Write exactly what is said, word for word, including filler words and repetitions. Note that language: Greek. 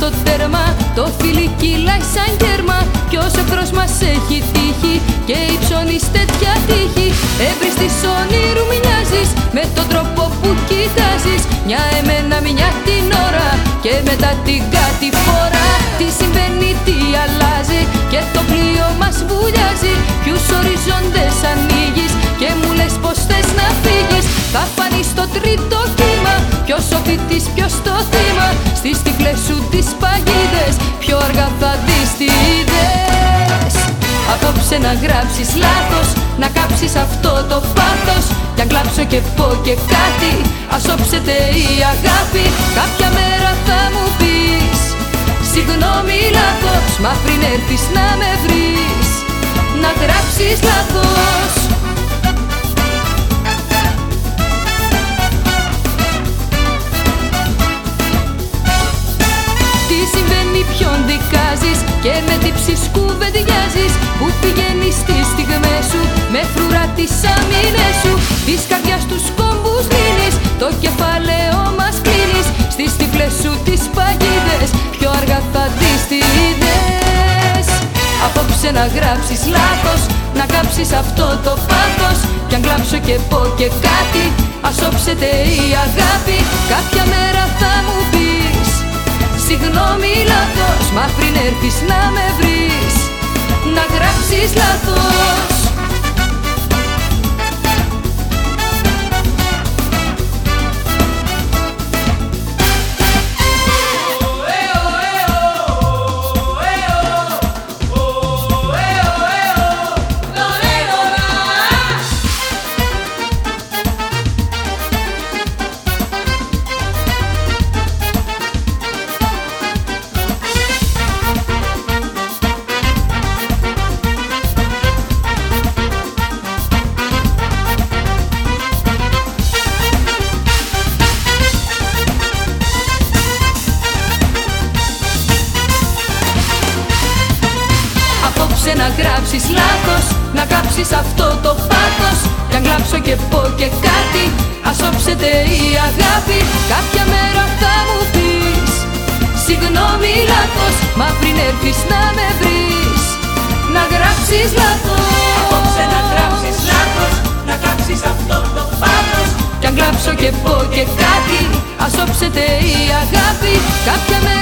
στο τέρμα, το φίλι κυλάει σαν κέρμα. Κι όσο εχθρός μας έχει τύχει και υψώνεις τέτοια τύχη, εμπριστής όνειρου μοιάζεις με τον τρόπο που κοιτάζεις. Μια εμένα, μια την ώρα και μετά την κατηφόρα. Τι συμβαίνει, τι αλλάζει και το πλοίο μας βουλιάζει. Ποιους ορίζοντες ανοίγεις και μου λες πως θες να φύγεις. Θα φανείς στο τρίτο κύμα, ποιος ο φοιτής, ποιος το θύμα. Στις τυφλές σου τις παγίδες πιο αργά θα δεις τι είδες. Απόψε να γράψεις λάθος, να κάψεις αυτό το πάθος. Κι αν κλάψω και πω και κάτι, ας όψεται η αγάπη. Κάποια μέρα θα μου πεις συγγνώμη, λάθος, μα πριν έρθεις να με βρεις, να γράψεις λάθος. Τι συμβαίνει, ποιον δικάζεις και με τύψεις κουβεντιάζεις. Πού πηγαίνεις τις στιγμές σου, με φρουρά τις αμήνες σου. Της καρδιάς τους κόμπους λύνεις, το κεφάλαιο μας κλείνεις. Στις τυφλές σου τις παγίδες πιο αργά θα δεις τι είδες. Απόψε να γράψεις λάθος, να κάψεις αυτό το πάθος. Κι αν κλάψω και πω και κάτι, ας όψεται η αγάπη. Κάποια μέρα θα μου πεις συγγνώμη, λάθος, μα πριν έρθεις να με βρεις, να γράψεις λάθος. Να γράψεις λάθος, να κάψεις αυτό το πάθος. Κι αν κλάψω και πω και κάτι, ας όψεται η αγάπη. Κάποια μέρα θα μου πεις συγγνώμη, λάθος, μα πριν έρθεις να με βρεις, να γράψεις λάθος. Απόψε να γράψεις λάθος, να κάψεις αυτό το πάθος. Κι αν κλάψω και πω και κάτι, ας όψεται η αγάπη. Κάποια μέρα